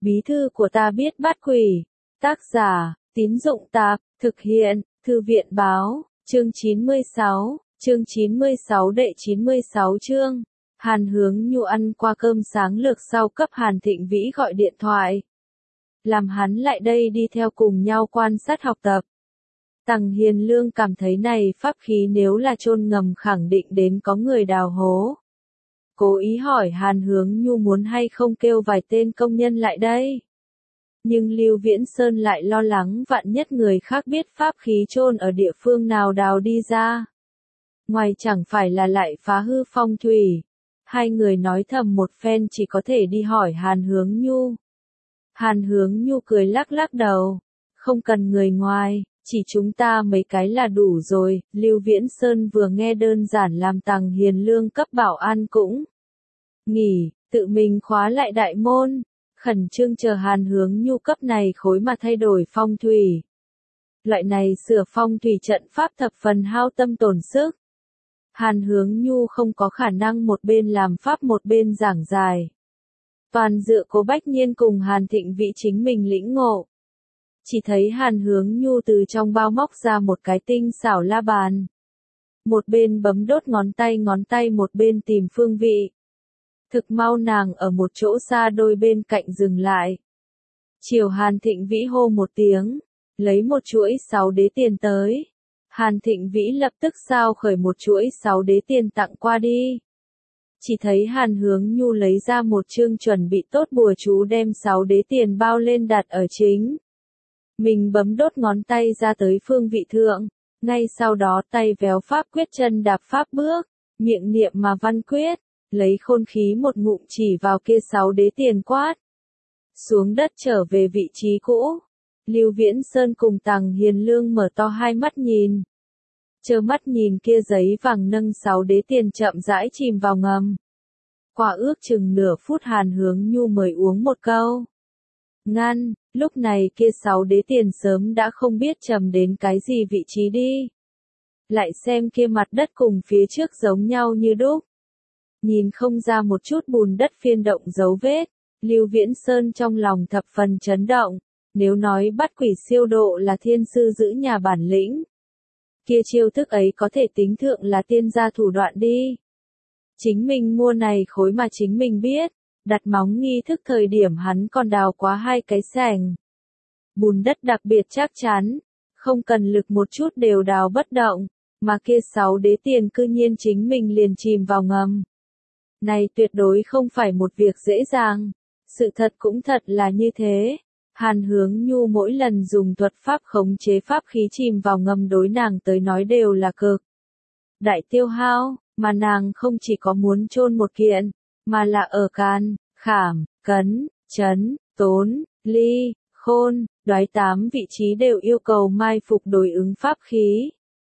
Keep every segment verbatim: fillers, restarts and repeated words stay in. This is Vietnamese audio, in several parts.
Bí thư của ta biết bắt quỷ. Tác giả, Tín Dụng Tạp, thực hiện, Thư viện Báo, chương chín mươi sáu, chương chín mươi sáu đệ chín mươi sáu chương. Hàn Hướng Nhu ăn qua cơm sáng lược sau cấp Hàn Thịnh Vĩ gọi điện thoại. Làm hắn lại đây đi theo cùng nhau quan sát học tập. Tằng Hiền Lương cảm thấy này pháp khí nếu là chôn ngầm khẳng định đến có người đào hố. Cố ý hỏi Hàn Hướng Nhu muốn hay không kêu vài tên công nhân lại đây. Nhưng Lưu Viễn Sơn lại lo lắng vạn nhất người khác biết pháp khí chôn ở địa phương nào đào đi ra. Ngoài chẳng phải là lại phá hư phong thủy. Hai người nói thầm một phen chỉ có thể đi hỏi Hàn Hướng Nhu. Hàn Hướng Nhu cười lắc lắc đầu. Không cần người ngoài, chỉ chúng ta mấy cái là đủ rồi. Lưu Viễn Sơn vừa nghe đơn giản làm Tằng Hiền Lương cấp bảo an cũng nghỉ, tự mình khóa lại đại môn. Khẩn trương chờ Hàn Hướng Nhu cấp này khối mà thay đổi phong thủy. Loại này sửa phong thủy trận pháp thập phần hao tâm tổn sức. Hàn Hướng Nhu không có khả năng một bên làm pháp một bên giảng giải. Toàn dựa Cố Bách Nhiên cùng Hàn Thịnh Vĩ chính mình lĩnh ngộ. Chỉ thấy Hàn Hướng Nhu từ trong bao móc ra một cái tinh xảo la bàn. Một bên bấm đốt ngón tay ngón tay một bên tìm phương vị. Thực mau nàng ở một chỗ xa đôi bên cạnh dừng lại. Chiều Hàn Thịnh Vĩ hô một tiếng, lấy một chuỗi sáu đế tiền tới. Hàn Thịnh Vĩ lập tức sao khởi một chuỗi sáu đế tiền tặng qua đi. Chỉ thấy Hàn Hướng Nhu lấy ra một chương chuẩn bị tốt bùa chú đem sáu đế tiền bao lên đặt ở chính. Mình bấm đốt ngón tay ra tới phương vị thượng, ngay sau đó tay véo pháp quyết chân đạp pháp bước, miệng niệm mà văn quyết, lấy khôn khí một ngụm chỉ vào kia sáu đế tiền quát. Xuống đất trở về vị trí cũ. Lưu Viễn Sơn cùng Tằng Hiền Lương mở to hai mắt nhìn. Chơ mắt nhìn kia giấy vàng nâng sáu đế tiền chậm rãi chìm vào ngầm. Qua ước chừng nửa phút Hàn Hướng Nhu mời uống một câu. Ngăn, lúc này kia sáu đế tiền sớm đã không biết trầm đến cái gì vị trí đi. Lại xem kia mặt đất cùng phía trước giống nhau như đúc. Nhìn không ra một chút bùn đất phiên động dấu vết. Lưu Viễn Sơn trong lòng thập phần chấn động. Nếu nói bắt quỷ siêu độ là thiên sư giữ nhà bản lĩnh. Kia chiêu thức ấy có thể tính thượng là tiên gia thủ đoạn đi. Chính mình mua này khối mà chính mình biết. Đặt móng nghi thức thời điểm hắn còn đào quá hai cái sảnh. Bùn đất đặc biệt chắc chắn. Không cần lực một chút đều đào bất động. Mà kia sáu đế tiền cư nhiên chính mình liền chìm vào ngầm. Này tuyệt đối không phải một việc dễ dàng. Sự thật cũng thật là như thế. Hàn Hướng Nhu mỗi lần dùng thuật pháp khống chế pháp khí chìm vào ngầm đối nàng tới nói đều là cực đại tiêu hao, mà nàng không chỉ có muốn chôn một kiện, mà là ở can, khảm, cấn, chấn, tốn, ly, khôn, đoái tám vị trí đều yêu cầu mai phục đối ứng pháp khí.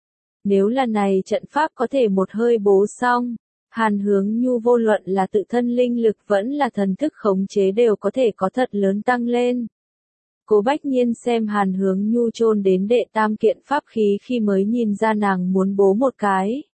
Nếu là này trận pháp có thể một hơi bố xong, Hàn Hướng Nhu vô luận là tự thân linh lực vẫn là thần thức khống chế đều có thể có thật lớn tăng lên. Cố Bách Nhiên xem Hàn Hướng Nhu chôn đến đệ tam kiện pháp khí khi mới nhìn ra nàng muốn bố một cái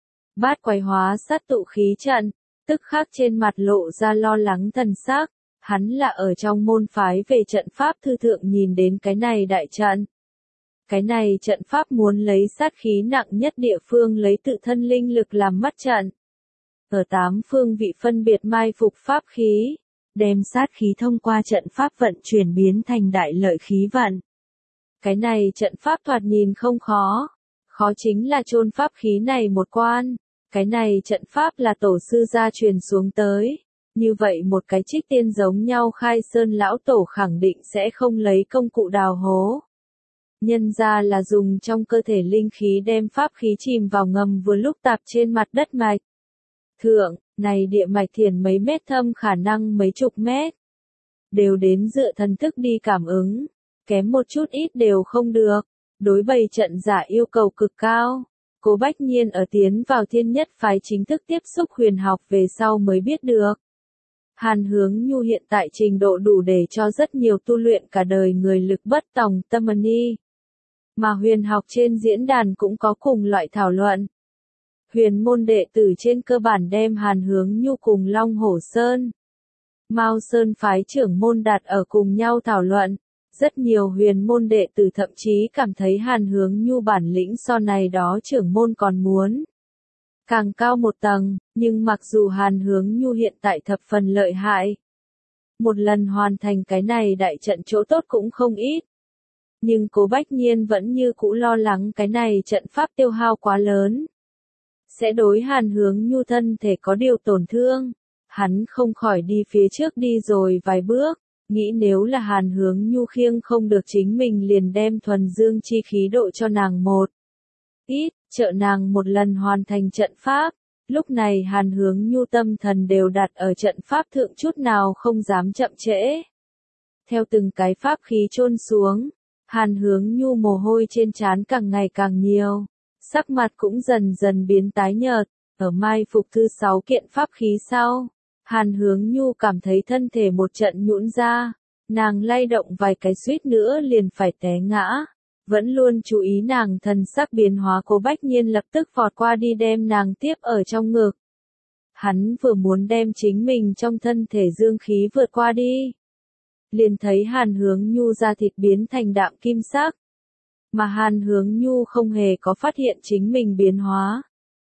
bát quái hóa sát tụ khí trận, tức khắc trên mặt lộ ra lo lắng thần sắc. Hắn là ở trong môn phái về trận pháp thư thượng nhìn đến cái này đại trận. Cái này trận pháp muốn lấy sát khí nặng nhất địa phương lấy tự thân linh lực làm mắt trận. Ở tám phương vị phân biệt mai phục pháp khí. Đem sát khí thông qua trận pháp vận chuyển biến thành đại lợi khí vận. Cái này trận pháp thoạt nhìn không khó. Khó chính là chôn pháp khí này một quan. Cái này trận pháp là tổ sư gia truyền xuống tới. Như vậy một cái trích tiên giống nhau khai sơn lão tổ khẳng định sẽ không lấy công cụ đào hố. Nhân ra là dùng trong cơ thể linh khí đem pháp khí chìm vào ngầm vừa lúc tạp trên mặt đất mạch. Thượng, này địa mạch thiền mấy mét thâm khả năng mấy chục mét. Đều đến dựa thần thức đi cảm ứng. Kém một chút ít đều không được. Đối bày trận giả yêu cầu cực cao. Cố Bách Nhiên ở tiến vào thiên nhất phái chính thức tiếp xúc huyền học về sau mới biết được. Hàn Hướng Nhu hiện tại trình độ đủ để cho rất nhiều tu luyện cả đời người lực bất tòng tâm ni. Mà huyền học trên diễn đàn cũng có cùng loại thảo luận. Huyền môn đệ tử trên cơ bản đem Hàn Hướng Nhu cùng Long Hổ Sơn Mao Sơn phái trưởng môn đặt ở cùng nhau thảo luận. Rất nhiều huyền môn đệ tử thậm chí cảm thấy Hàn Hướng Nhu bản lĩnh so này đó trưởng môn còn muốn càng cao một tầng, nhưng mặc dù Hàn Hướng Nhu hiện tại thập phần lợi hại, một lần hoàn thành cái này đại trận chỗ tốt cũng không ít. Nhưng Cố Bách Nhiên vẫn như cũ lo lắng cái này trận pháp tiêu hao quá lớn, sẽ đối Hàn Hướng Nhu thân thể có điều tổn thương. Hắn không khỏi đi phía trước đi rồi vài bước, nghĩ nếu là Hàn Hướng Nhu khiêng không được chính mình liền đem thuần dương chi khí độ cho nàng một ít, trợ nàng một lần hoàn thành trận pháp. Lúc này Hàn Hướng Nhu tâm thần đều đặt ở trận pháp thượng, chút nào không dám chậm trễ. Theo từng cái pháp khí chôn xuống, Hàn Hướng Nhu mồ hôi trên trán càng ngày càng nhiều, sắc mặt cũng dần dần biến tái nhợt. Ở mai phục thứ sáu kiện pháp khí sau, Hàn Hướng Nhu cảm thấy thân thể một trận nhũn ra, nàng lay động vài cái suýt nữa liền phải té ngã. Vẫn luôn chú ý nàng thần sắc biến hóa Cố Bách Nhiên lập tức vọt qua đi đem nàng tiếp ở trong ngực. Hắn vừa muốn đem chính mình trong thân thể dương khí vượt qua đi, liền thấy Hàn Hướng Nhu da thịt biến thành đạm kim sắc. Mà Hàn Hướng Nhu không hề có phát hiện chính mình biến hóa.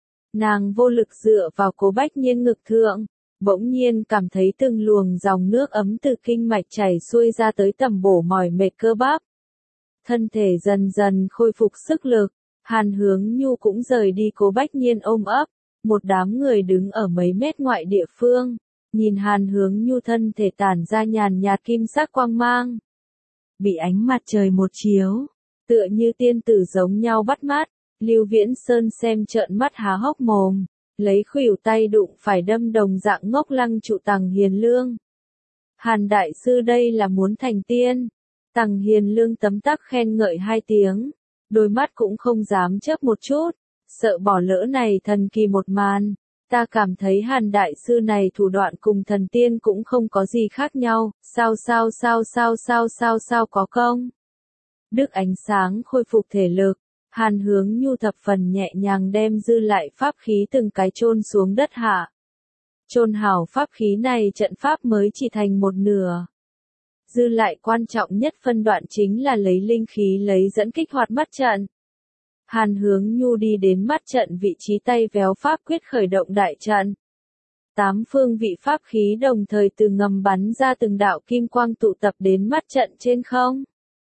Nàng vô lực dựa vào Cố Bách Nhiên ngực thượng, bỗng nhiên cảm thấy từng luồng dòng nước ấm từ kinh mạch chảy xuôi ra tới tầm bổ mỏi mệt cơ bắp. Thân thể dần dần khôi phục sức lực, Hàn Hướng Nhu cũng rời đi Cố Bách Nhiên ôm ấp. Một đám người đứng ở mấy mét ngoại địa phương, nhìn Hàn Hướng Nhu thân thể tản ra nhàn nhạt kim sắc quang mang. Bị ánh mặt trời một chiếu, tựa như tiên tử giống nhau bắt mắt. Lưu Viễn Sơn xem trợn mắt há hốc mồm, lấy khuỷu tay đụng phải đâm đồng dạng ngốc lăng trụ Tằng Hiền Lương. Hàn đại sư đây là muốn thành tiên. Tằng Hiền Lương tấm tắc khen ngợi hai tiếng, đôi mắt cũng không dám chớp một chút, sợ bỏ lỡ này thần kỳ một màn. Ta cảm thấy Hàn đại sư này thủ đoạn cùng thần tiên cũng không có gì khác nhau, sao sao sao sao sao sao sao có công. Đức ánh sáng khôi phục thể lực, Hàn Hướng Nhu thập phần nhẹ nhàng đem dư lại pháp khí từng cái chôn xuống đất hạ. Chôn hảo pháp khí này trận pháp mới chỉ thành một nửa. Dư lại quan trọng nhất phân đoạn chính là lấy linh khí lấy dẫn kích hoạt mắt trận. Hàn Hướng Nhu đi đến mắt trận vị trí tay véo pháp quyết khởi động đại trận. Tám phương vị pháp khí đồng thời từ ngầm bắn ra từng đạo kim quang tụ tập đến mắt trận trên không.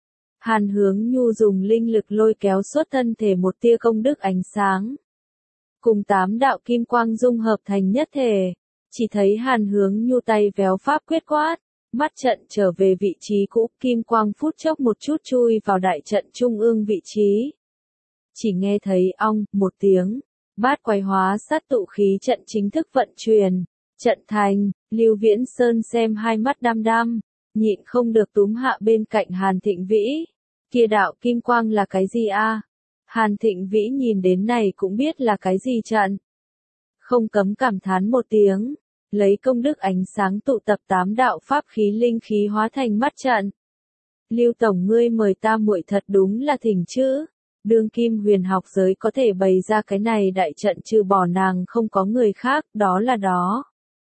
Hàn Hướng Nhu dùng linh lực lôi kéo suốt thân thể một tia công đức ánh sáng. Cùng tám đạo kim quang dung hợp thành nhất thể. Chỉ thấy Hàn Hướng Nhu tay véo pháp quyết quát. Mắt trận trở về vị trí cũ, kim quang phút chốc một chút chui vào đại trận trung ương vị trí. Chỉ nghe thấy ong, một tiếng, bát quái hóa sát tụ khí trận chính thức vận chuyển. Trận thành, Lưu Viễn Sơn xem hai mắt đăm đăm, nhịn không được túm hạ bên cạnh Hàn Thịnh Vĩ. Kia đạo kim quang là cái gì a? Hàn Thịnh Vĩ nhìn đến này cũng biết là cái gì trận. Không cấm cảm thán một tiếng, lấy công đức ánh sáng tụ tập tám đạo pháp khí linh khí hóa thành mắt trận. Lưu tổng ngươi mời ta muội thật đúng là thỉnh chứ. Đương kim huyền học giới có thể bày ra cái này đại trận trừ bỏ nàng không có người khác, đó là đó.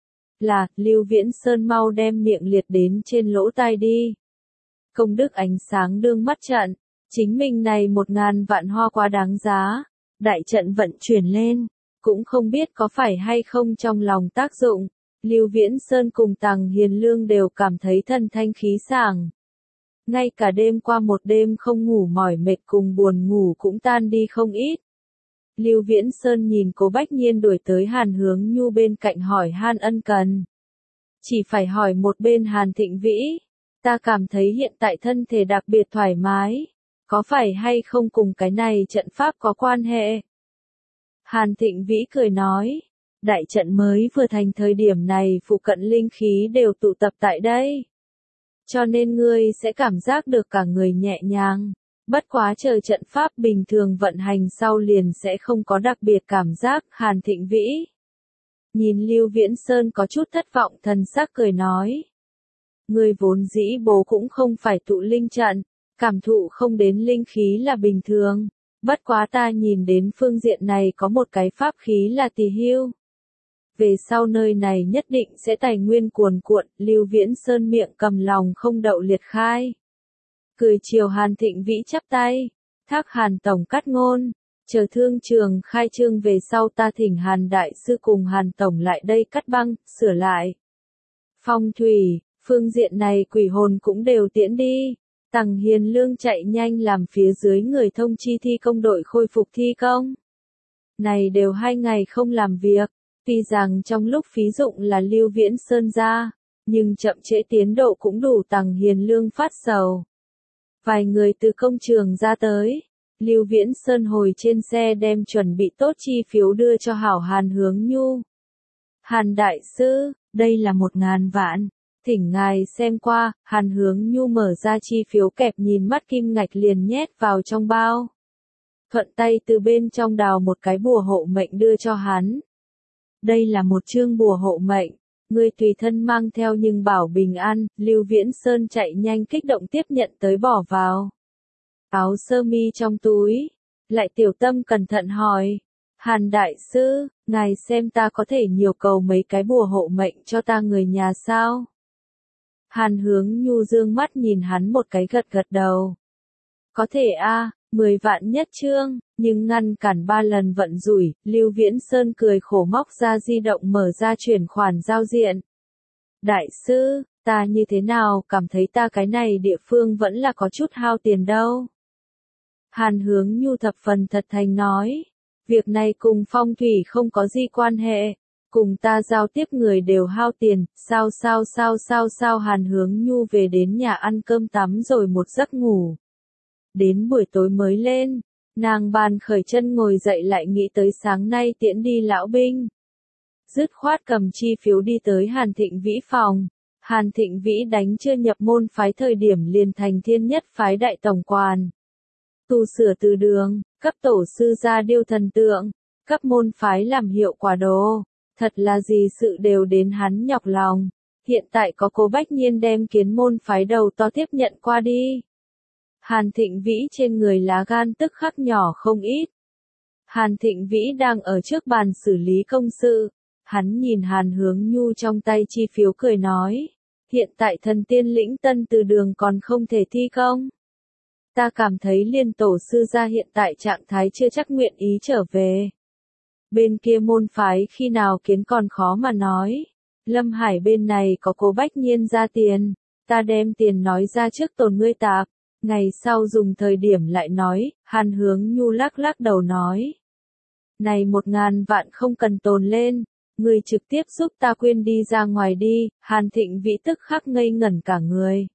Là, Lưu Viễn Sơn mau đem miệng liệt đến trên lỗ tai đi. Công đức ánh sáng đương mắt trận, chính mình này một ngàn vạn hoa quá đáng giá. Đại trận vận chuyển lên, cũng không biết có phải hay không trong lòng tác dụng. Lưu Viễn Sơn cùng Tằng Hiền Lương đều cảm thấy thân thanh khí sảng. Ngay cả đêm qua một đêm không ngủ mỏi mệt cùng buồn ngủ cũng tan đi không ít. Lưu Viễn Sơn nhìn Cố Bách Nhiên đuổi tới Hàn Hướng Nhu bên cạnh hỏi han ân cần. Chỉ phải hỏi một bên Hàn Thịnh Vĩ. Ta cảm thấy hiện tại thân thể đặc biệt thoải mái. Có phải hay không cùng cái này trận pháp có quan hệ? Hàn Thịnh Vĩ cười nói. Đại trận mới vừa thành thời điểm này phụ cận linh khí đều tụ tập tại đây. Cho nên ngươi sẽ cảm giác được cả người nhẹ nhàng. Bất quá chờ trận pháp bình thường vận hành sau liền sẽ không có đặc biệt cảm giác. Hàn Thịnh Vĩ nhìn Lưu Viễn Sơn có chút thất vọng, thần sắc cười nói. Ngươi vốn dĩ bố cũng không phải tụ linh trận, cảm thụ không đến linh khí là bình thường. Bất quá ta nhìn đến phương diện này có một cái pháp khí là Tỳ Hưu. Về sau nơi này nhất định sẽ tài nguyên cuồn cuộn, Lưu Viễn Sơn miệng cầm lòng không đậu liệt khai. Cười chiều Hàn Thịnh Vĩ chắp tay, thác Hàn Tổng cắt ngôn, chờ thương trường khai trương về sau ta thỉnh Hàn Đại Sư cùng Hàn Tổng lại đây cắt băng, sửa lại. Phong thủy, phương diện này quỷ hồn cũng đều tiễn đi. Tằng Hiền Lương chạy nhanh làm phía dưới người thông chi thi công đội khôi phục thi công. Này đều hai ngày không làm việc, tuy rằng trong lúc phí dụng là Lưu Viễn Sơn ra, nhưng chậm trễ tiến độ cũng đủ Tằng Hiền Lương phát sầu. Vài người từ công trường ra tới, Lưu Viễn Sơn hồi trên xe đem chuẩn bị tốt chi phiếu đưa cho hảo Hàn Hướng Nhu. Hàn Đại Sư, đây là một ngàn vạn. Thỉnh ngài xem qua, Hàn Hướng Nhu mở ra chi phiếu kẹp nhìn mắt kim ngạch liền nhét vào trong bao. Thuận tay từ bên trong đào một cái bùa hộ mệnh đưa cho hắn. Đây là một chương bùa hộ mệnh, ngươi tùy thân mang theo nhưng bảo bình an. Lưu Viễn Sơn chạy nhanh kích động tiếp nhận tới bỏ vào áo sơ mi trong túi, lại tiểu tâm cẩn thận hỏi. Hàn Đại Sư, ngài xem ta có thể nhiều cầu mấy cái bùa hộ mệnh cho ta người nhà sao? Hàn Hướng Nhu dương mắt nhìn hắn một cái gật gật đầu. Có thể a, mười vạn nhất chương, nhưng ngăn cản ba lần vận rủi, Lưu Viễn Sơn cười khổ móc ra di động mở ra chuyển khoản giao diện. Đại sư, ta như thế nào cảm thấy ta cái này địa phương vẫn là có chút hao tiền đâu. Hàn Hướng Nhu thập phần thật thành nói, việc này cùng phong thủy không có gì quan hệ. Cùng ta giao tiếp người đều hao tiền, sao sao sao sao sao Hàn Hướng Nhu về đến nhà ăn cơm tắm rồi một giấc ngủ. Đến buổi tối mới lên, nàng bàn khởi chân ngồi dậy lại nghĩ tới sáng nay tiễn đi lão binh. Dứt khoát cầm chi phiếu đi tới Hàn Thịnh Vĩ phòng. Hàn Thịnh Vĩ đánh chưa nhập môn phái thời điểm liền thành thiên nhất phái đại tổng quản. Tu sửa từ đường, cấp tổ sư ra điêu thần tượng, cấp môn phái làm hiệu quả đồ. Thật là gì sự đều đến hắn nhọc lòng. Hiện tại có Cố Bách Nhiên đem kiến môn phái đầu to tiếp nhận qua đi. Hàn Thịnh Vĩ trên người lá gan tức khắc nhỏ không ít. Hàn Thịnh Vĩ đang ở trước bàn xử lý công sự. Hắn nhìn Hàn Hướng Nhu trong tay chi phiếu cười nói. Hiện tại thần tiên lĩnh tân từ đường còn không thể thi công. Ta cảm thấy liên tổ sư gia hiện tại trạng thái chưa chắc nguyện ý trở về. Bên kia môn phái khi nào kiến còn khó mà nói. Lâm Hải bên này có Cố Bách Nhiên ra tiền. Ta đem tiền nói ra trước tồn ngươi tạp. Ngày sau dùng thời điểm lại nói. Hàn Hướng Nhu lắc lắc đầu nói. Này một ngàn vạn không cần tồn lên. Ngươi trực tiếp giúp ta quyên đi ra ngoài đi. Hàn Thịnh Vĩ tức khắc ngây ngẩn cả người.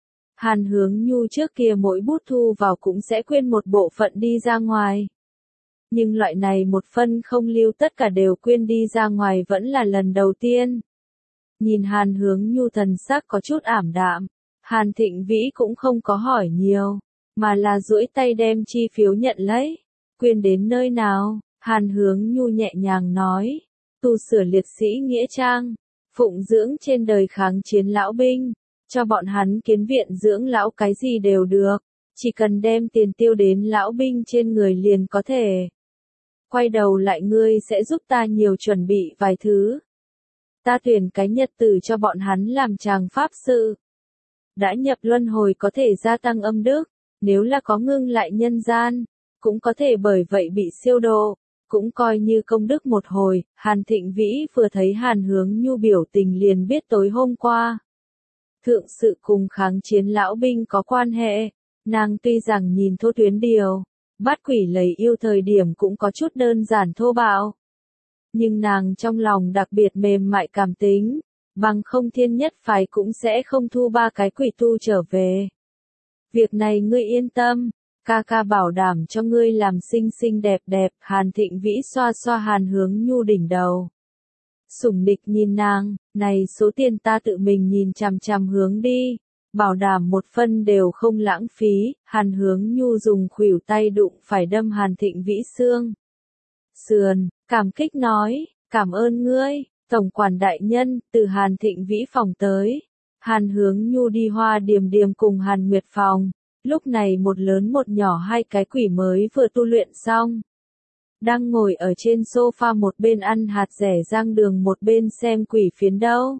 Hàn Hướng Nhu trước kia mỗi bút thu vào cũng sẽ quyên một bộ phận đi ra ngoài. Nhưng loại này một phân không lưu tất cả đều quyên đi ra ngoài vẫn là lần đầu tiên. Nhìn Hàn Hướng Nhu thần sắc có chút ảm đạm, Hàn Thịnh Vĩ cũng không có hỏi nhiều, mà là duỗi tay đem chi phiếu nhận lấy. Quyên đến nơi nào? Hàn Hướng Nhu nhẹ nhàng nói, tu sửa liệt sĩ nghĩa trang, phụng dưỡng trên đời kháng chiến lão binh, cho bọn hắn kiến viện dưỡng lão cái gì đều được, chỉ cần đem tiền tiêu đến lão binh trên người liền có thể. Quay đầu lại ngươi sẽ giúp ta nhiều chuẩn bị vài thứ. Ta tuyển cái nhật tử cho bọn hắn làm tràng pháp sự. Đã nhập luân hồi có thể gia tăng âm đức, nếu là có ngưng lại nhân gian, cũng có thể bởi vậy bị siêu độ, cũng coi như công đức một hồi. Hàn Thịnh Vĩ vừa thấy Hàn Hướng Nhu biểu tình liền biết tối hôm qua. Thượng sự cùng kháng chiến lão binh có quan hệ, nàng tuy rằng nhìn thô tuyến điều. Bát quỷ lấy yêu thời điểm cũng có chút đơn giản thô bạo. Nhưng nàng trong lòng đặc biệt mềm mại cảm tính, bằng không thiên nhất phái cũng sẽ không thu ba cái quỷ tu trở về. Việc này ngươi yên tâm, ca ca bảo đảm cho ngươi làm xinh xinh đẹp đẹp. Hàn Thịnh Vĩ xoa xoa Hàn Hướng Nhu đỉnh đầu. Sủng nịch nhìn nàng, này số tiền ta tự mình nhìn chằm chằm hướng đi. Bảo đảm một phân đều không lãng phí. Hàn Hướng Nhu dùng khuỷu tay đụng phải đâm Hàn Thịnh Vĩ xương sườn, cảm kích nói, cảm ơn ngươi, tổng quản đại nhân. Từ Hàn Thịnh Vĩ phòng tới, Hàn Hướng Nhu đi Hoa Điềm Điềm cùng Hàn Nguyệt phòng. Lúc này một lớn một nhỏ hai cái quỷ mới vừa tu luyện xong. đang ngồi ở trên sofa một bên ăn hạt rẻ rang đường một bên xem quỷ phiến đâu.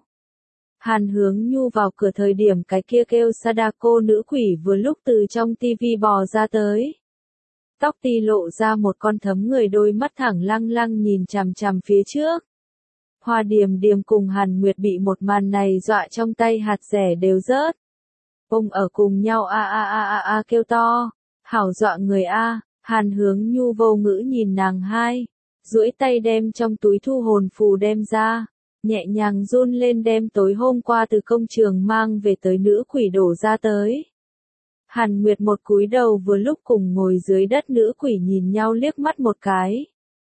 Hàn Hướng Nhu vào cửa thời điểm cái kia kêu Sadako nữ quỷ vừa lúc từ trong tivi bò ra tới. Tóc ti lộ ra một con thấm người, đôi mắt thẳng lăng lăng nhìn chằm chằm phía trước. Hoa Điềm Điềm cùng Hàn Nguyệt bị một màn này dọa trong tay hạt rẻ đều rớt. Ông ở cùng nhau a a a a a kêu to, hảo dọa người a. Hàn Hướng Nhu vô ngữ nhìn nàng hai, duỗi tay đem trong túi thu hồn phù đem ra, nhẹ nhàng run lên đem tối hôm qua từ công trường mang về tới nữ quỷ đổ ra tới. Hàn Nguyệt một cúi đầu vừa lúc cùng ngồi dưới đất nữ quỷ nhìn nhau liếc mắt một cái.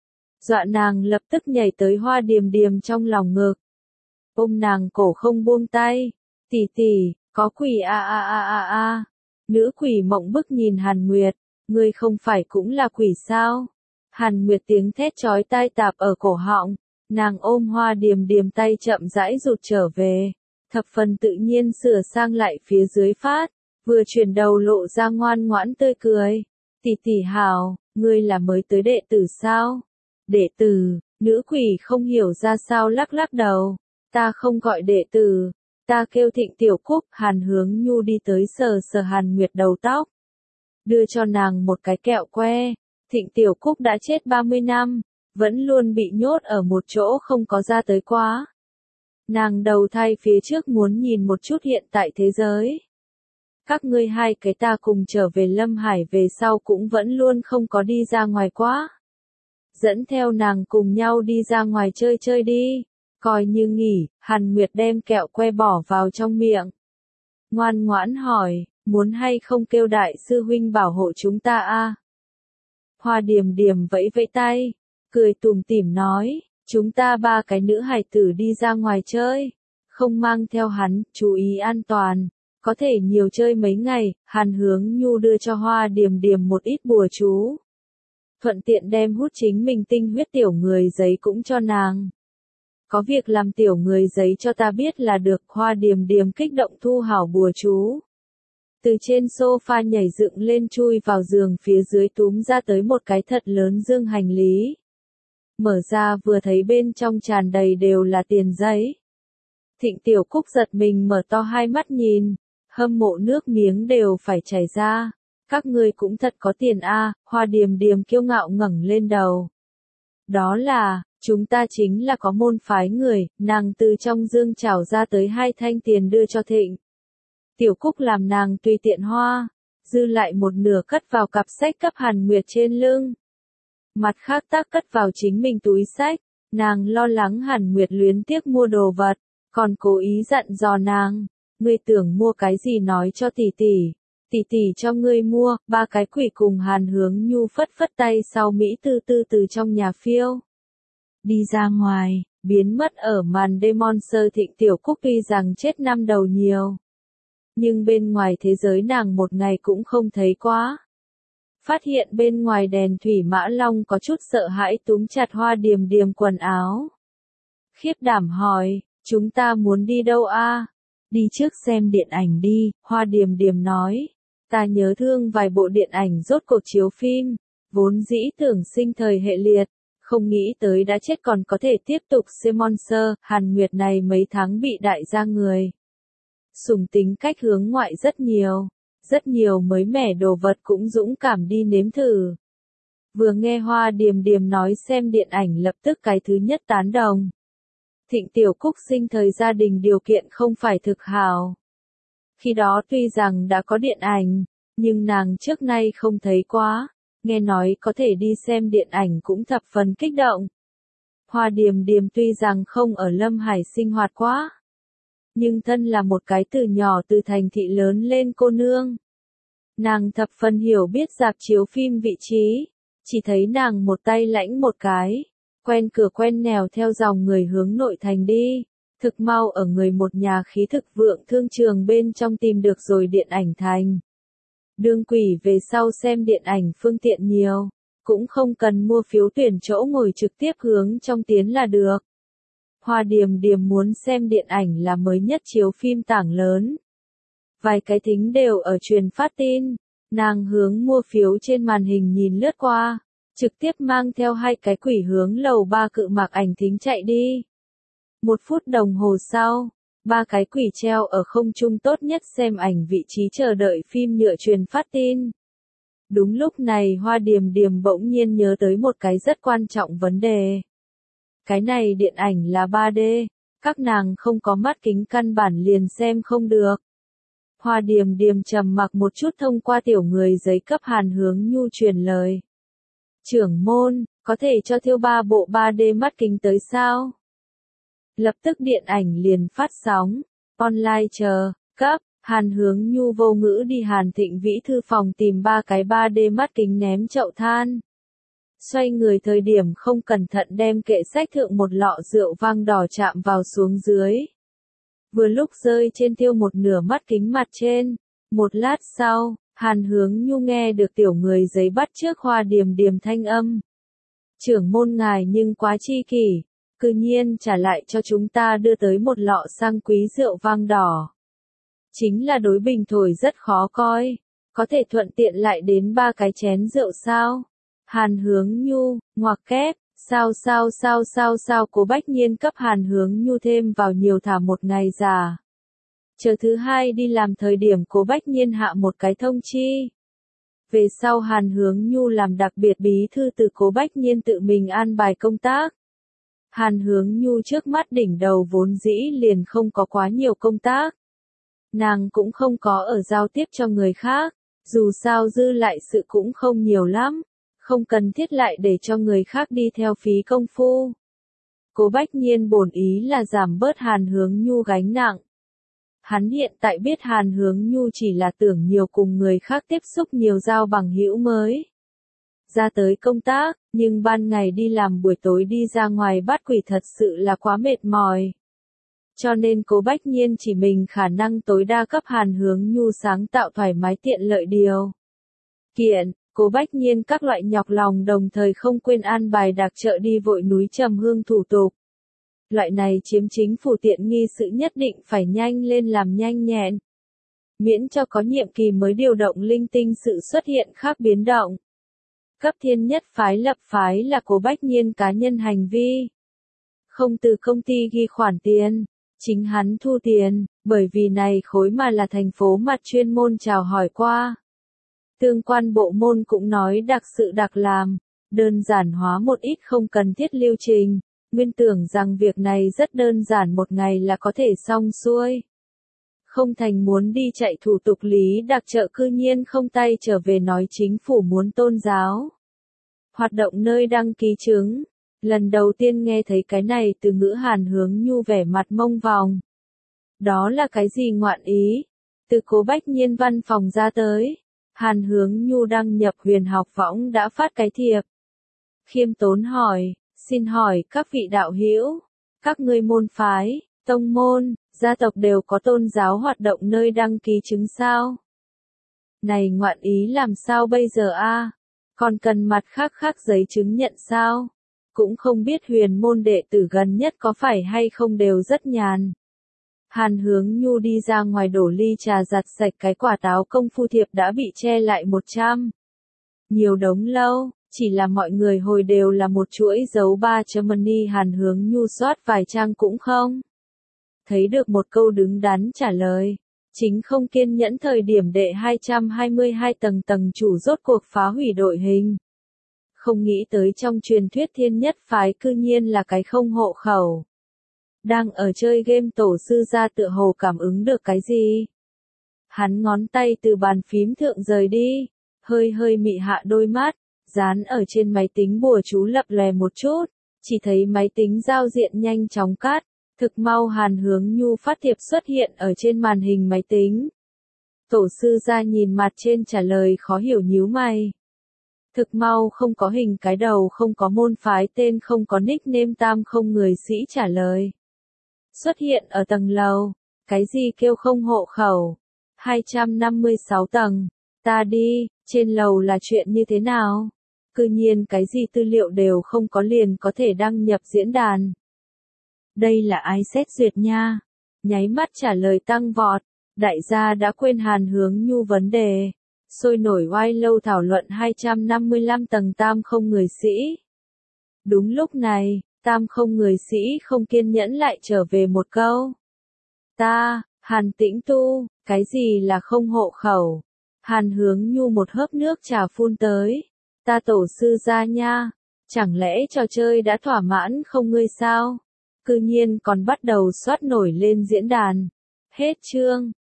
Dọa nàng lập tức nhảy tới Hoa Điềm Điềm trong lòng ngực. Ôm nàng cổ không buông tay, tỷ tỷ, có quỷ a a a a a. Nữ quỷ mộng bức nhìn Hàn Nguyệt, ngươi không phải cũng là quỷ sao? Hàn Nguyệt tiếng thét chói tai tạp ở cổ họng, nàng ôm Hoa Điềm Điềm tay chậm rãi rụt trở về, thập phần tự nhiên sửa sang lại phía dưới phát, vừa chuyển đầu lộ ra ngoan ngoãn tươi cười. Tỷ tỷ hào, ngươi là mới tới đệ tử sao? Đệ tử, nữ quỷ không hiểu ra sao lắc lắc đầu, ta không gọi đệ tử, ta kêu Thịnh Tiểu Cúc. Hàn Hướng Nhu đi tới sờ sờ Hàn Nguyệt đầu tóc, đưa cho nàng một cái kẹo que. Thịnh Tiểu Cúc đã chết ba mươi năm, vẫn luôn bị nhốt ở một chỗ không có ra tới quá. Nàng đầu thai phía trước muốn nhìn một chút hiện tại thế giới. Các ngươi hai cái ta cùng trở về Lâm Hải về sau cũng vẫn luôn không có đi ra ngoài quá. Dẫn theo nàng cùng nhau đi ra ngoài chơi chơi đi, coi như nghỉ. Hàn Nguyệt đem kẹo que bỏ vào trong miệng. Ngoan ngoãn hỏi, muốn hay không kêu đại sư huynh bảo hộ chúng ta a? Hoa Điềm Điềm vẫy vẫy tay, cười tủm tỉm nói, chúng ta ba cái nữ hài tử đi ra ngoài chơi, không mang theo hắn, chú ý an toàn, có thể nhiều chơi mấy ngày. Hàn Hướng Nhu đưa cho Hoa Điềm Điềm một ít bùa chú, thuận tiện đem hút chính mình tinh huyết tiểu người giấy cũng cho nàng. Có việc làm tiểu người giấy cho ta biết là được. Hoa Điềm Điềm kích động thu hảo bùa chú, từ trên sofa nhảy dựng lên chui vào giường phía dưới túm ra tới một cái thật lớn dương hành lý. Mở ra vừa thấy bên trong tràn đầy đều là tiền giấy. Thịnh Tiểu Cúc giật mình mở to hai mắt nhìn, hâm mộ nước miếng đều phải chảy ra. Các ngươi cũng thật có tiền a. Hoa Điềm Điềm kiêu ngạo ngẩng lên đầu. Đó là, chúng ta chính là có môn phái người. Nàng từ trong dương trảo ra tới hai thanh tiền đưa cho Thịnh Tiểu Cúc làm nàng tùy tiện hoa, dư lại một nửa cất vào cặp sách cấp Hàn Nguyệt trên lưng. Mặt khác tác cất vào chính mình túi sách. Nàng lo lắng Hàn Nguyệt luyến tiếc mua đồ vật, còn cố ý dặn dò nàng, ngươi tưởng mua cái gì nói cho tỷ tỷ, tỷ tỷ cho ngươi mua. Ba cái quỷ cùng Hàn Hướng Nhu phất phất tay sau Mỹ tư tư từ trong nhà phiêu đi ra ngoài, biến mất ở màn đêm. Monster Thịnh Tiểu Cúc tuy rằng chết năm đầu nhiều, nhưng bên ngoài thế giới nàng một ngày cũng không thấy quá. Phát hiện bên ngoài đèn thủy mã long có chút sợ hãi túm chặt Hoa Điềm Điềm quần áo. Khiếp đảm hỏi, chúng ta muốn đi đâu a? Đi trước xem điện ảnh đi. Hoa Điềm Điềm nói, ta nhớ thương vài bộ điện ảnh rốt cuộc chiếu phim, vốn dĩ tưởng sinh thời hệ liệt, không nghĩ tới đã chết còn có thể tiếp tục xem Monster. Hàn Nguyệt này mấy tháng bị đại gia người sùng tính cách hướng ngoại rất nhiều, rất nhiều mới mẻ đồ vật cũng dũng cảm đi nếm thử. Vừa nghe Hoa Điềm Điềm nói xem điện ảnh lập tức cái thứ nhất tán đồng. Thịnh Tiểu Cúc sinh thời gia đình điều kiện không phải thực hảo. Khi đó tuy rằng đã có điện ảnh, nhưng nàng trước nay không thấy quá, nghe nói có thể đi xem điện ảnh cũng thập phần kích động. Hoa Điềm Điềm tuy rằng không ở Lâm Hải sinh hoạt quá, nhưng thân là một cái từ nhỏ từ thành thị lớn lên cô nương. Nàng thập phần hiểu biết rạp chiếu phim vị trí, chỉ thấy nàng một tay lãnh một cái, quen cửa quen nẻo theo dòng người hướng nội thành đi, thực mau ở người một nhà khí thực vượng thương trường bên trong tìm được rồi điện ảnh thành. Đương quỷ về sau xem điện ảnh phương tiện nhiều, cũng không cần mua phiếu tuyển chỗ ngồi trực tiếp hướng trong tiến là được. Hoa Điềm Điềm muốn xem điện ảnh là mới nhất chiếu phim tảng lớn. Vài cái thính đều ở truyền phát tin, nàng hướng mua phiếu trên màn hình nhìn lướt qua, trực tiếp mang theo hai cái quỷ hướng lầu ba cự mạc ảnh thính chạy đi. Một phút đồng hồ sau, ba cái quỷ treo ở không trung tốt nhất xem ảnh vị trí chờ đợi phim nhựa truyền phát tin. Đúng lúc này Hoa Điềm Điềm bỗng nhiên nhớ tới một cái rất quan trọng vấn đề. Cái này điện ảnh là ba D, các nàng không có mắt kính căn bản liền xem không được. Hoa Điềm Điềm trầm mặc một chút thông qua tiểu người giấy cấp Hàn Hướng Nhu truyền lời. Trưởng môn, có thể cho Thiêu ba bộ ba D mắt kính tới sao? Lập tức điện ảnh liền phát sóng, online chờ, cấp, Hàn Hướng Nhu vô ngữ đi Hàn Thịnh Vĩ thư phòng tìm ba cái ba D mắt kính ném chậu than. Xoay người thời điểm không cẩn thận đem kệ sách thượng một lọ rượu vang đỏ chạm vào xuống dưới. Vừa lúc rơi trên Tiêu một nửa mắt kính mặt trên. Một lát sau, Hàn Hướng Nhu nghe được tiểu người giấy bắt trước Hoa Điềm Điềm thanh âm. Trưởng môn ngài nhưng quá chi kỷ, cư nhiên trả lại cho chúng ta đưa tới một lọ sang quý rượu vang đỏ. Chính là đối bình thổi rất khó coi, có thể thuận tiện lại đến ba cái chén rượu sao? Hàn Hướng Nhu, ngoặc kép, sao sao sao sao sao Cố Bách Nhiên cấp Hàn Hướng Nhu thêm vào nhiều thả một ngày già. Chờ thứ hai đi làm thời điểm Cố Bách Nhiên hạ một cái thông chi. Về sau Hàn Hướng Nhu làm đặc biệt bí thư từ Cố Bách Nhiên tự mình an bài công tác. Hàn Hướng Nhu trước mắt đỉnh đầu vốn dĩ liền không có quá nhiều công tác. Nàng cũng không có ở giao tiếp cho người khác, dù sao dư lại sự cũng không nhiều lắm, không cần thiết lại để cho người khác đi theo phí công phu. Cố Bách Nhiên bổn ý là giảm bớt Hàn Hướng Nhu gánh nặng. Hắn hiện tại biết Hàn Hướng Nhu chỉ là tưởng nhiều cùng người khác tiếp xúc nhiều giao bằng hữu mới. Ra tới công tác, nhưng ban ngày đi làm buổi tối đi ra ngoài bắt quỷ thật sự là quá mệt mỏi. Cho nên Cố Bách Nhiên chỉ mình khả năng tối đa cấp Hàn Hướng Nhu sáng tạo thoải mái tiện lợi điều. Kiện, Cố Bách Nhiên các loại nhọc lòng đồng thời không quên an bài đặc trợ đi vội núi trầm hương thủ tục. Loại này chiếm chính phủ tiện nghi sự nhất định phải nhanh lên làm nhanh nhẹn. Miễn cho có nhiệm kỳ mới điều động linh tinh sự xuất hiện khác biến động. Cấp thiên nhất phái lập phái là Cố Bách Nhiên cá nhân hành vi. Không từ công ty ghi khoản tiền, chính hắn thu tiền, bởi vì này khối mà là thành phố mặt chuyên môn chào hỏi qua. Tương quan bộ môn cũng nói đặc sự đặc làm, đơn giản hóa một ít không cần thiết lưu trình, nguyên tưởng rằng việc này rất đơn giản một ngày là có thể xong xuôi. Không thành muốn đi chạy thủ tục lý đặc trợ cư nhiên không tay trở về nói chính phủ muốn tôn giáo. Hoạt động nơi đăng ký chứng. Lần đầu tiên nghe thấy cái này từ ngữ Hàn Hướng Nhu vẻ mặt mông vòng. Đó là cái gì ngoạn ý? Từ Cố Bách Nhiên văn phòng ra tới. Hàn Hướng Nhu đăng nhập Huyền Học Võng đã phát cái thiệp. Khiêm tốn hỏi, xin hỏi các vị đạo hữu, các ngươi môn phái, tông môn, gia tộc đều có tôn giáo hoạt động nơi đăng ký chứng sao? Này ngoạn ý làm sao bây giờ a? Còn cần mặt khác khác giấy chứng nhận sao? Cũng không biết huyền môn đệ tử gần nhất có phải hay không đều rất nhàn. Hàn Hướng Nhu đi ra ngoài đổ ly trà giặt sạch cái quả táo công phu thiệp đã bị che lại một trăm. Nhiều đống lâu, chỉ là mọi người hồi đều là một chuỗi dấu ba chấm money Hàn Hướng Nhu soát vài trang cũng không. Thấy được một câu đứng đắn trả lời. Chính không kiên nhẫn thời điểm đệ hai trăm hai mươi hai tầng tầng chủ rốt cuộc phá hủy đội hình. Không nghĩ tới trong truyền thuyết thiên nhất phái cư nhiên là cái không hộ khẩu. Đang ở chơi game tổ sư ra tựa hồ cảm ứng được cái gì. Hắn ngón tay từ bàn phím thượng rời đi, hơi hơi mị hạ đôi mắt, dán ở trên máy tính bùa chú lập lòe một chút, chỉ thấy máy tính giao diện nhanh chóng cắt, thực mau Hàn Hướng Nhu phát thiệp xuất hiện ở trên màn hình máy tính. Tổ sư ra nhìn mặt trên trả lời khó hiểu nhíu mày. Thực mau không có hình cái đầu không có môn phái tên không có nickname tam không người sĩ trả lời. Xuất hiện ở tầng lầu, cái gì kêu không hộ khẩu, hai trăm năm mươi sáu tầng, ta đi, trên lầu là chuyện như thế nào? Cư nhiên cái gì tư liệu đều không có liền có thể đăng nhập diễn đàn. Đây là ai xét duyệt nha? Nháy mắt trả lời tăng vọt, đại gia đã quên Hàn Hướng Nhu vấn đề. Sôi nổi oai lâu thảo luận hai trăm năm mươi lăm tầng tam không người sĩ. Đúng lúc này, tam không người sĩ không kiên nhẫn lại trở về một câu. Ta, Hàn Tĩnh Tu, cái gì là không hộ khẩu? Hàn Hướng Nhu một hớp nước trà phun tới. Ta tổ sư gia nha, chẳng lẽ trò chơi đã thỏa mãn không ngươi sao? Cư nhiên còn bắt đầu soát nổi lên diễn đàn. Hết chương.